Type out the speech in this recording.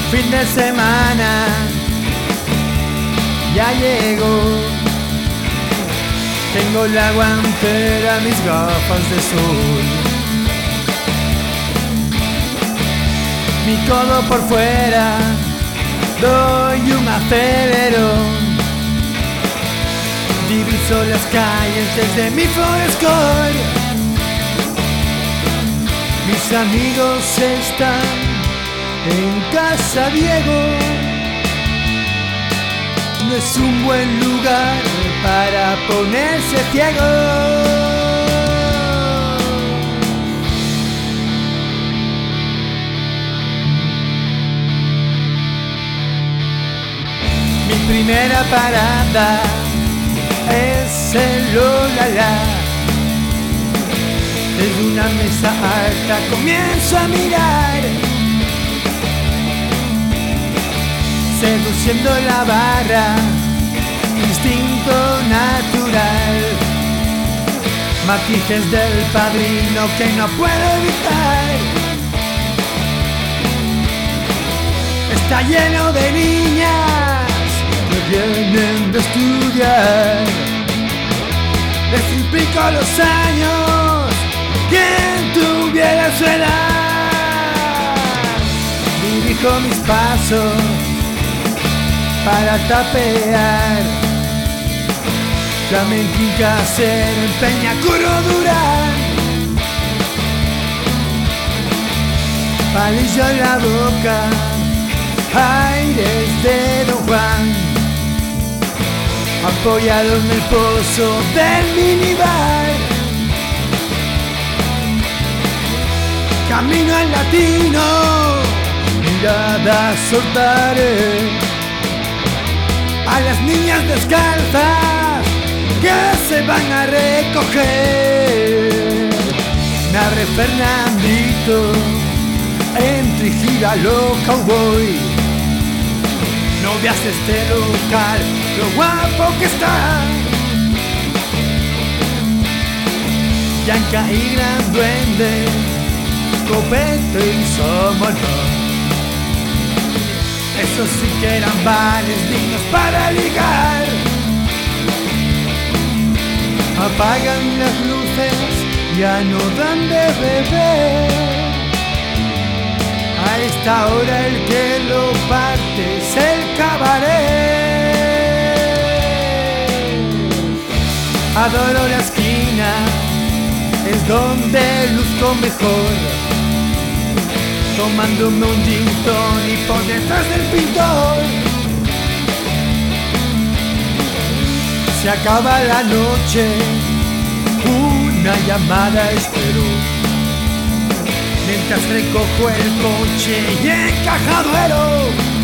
Fin de semana ya llegó. Tengo la guantera, mis gafas de sol, mi codo por fuera, doy un acelerón. Diviso las calles desde mi Forescore. Mis amigos están en casa Diego. No es un buen lugar para ponerse ciego. Mi primera parada es el Olala. Desde una mesa alta comienzo a mirar, seduciendo la barra, instinto natural. Matices del Padrino que no puedo evitar. Está lleno de niñas que vienen de estudiar. Les implico los años, quien tuviera su edad. Dirijo mis pasos para tapear flamenquín casero en Peñacuro Durán. Palillo en la boca, aires de Don Juan, apoyado en el pozo del minibar. Camino al Latino, mirada soltaré a las niñas descalzas que se van a recoger. Narre Fernandito, entre y gira lo cowboy. No veas este local, lo guapo que está. Yanka y Gran Duende, Copete y Somolón. Esos sí que eran bares dignos para ligar. Apagan las luces, ya no dan de beber. A esta hora el que lo parte es el cabaret. Adoro la esquina, es donde luzco mejor, tomándome un gin tonic por detrás del pintor. Se acaba la noche, una llamada espero, mientras recojo el coche y encajaduero.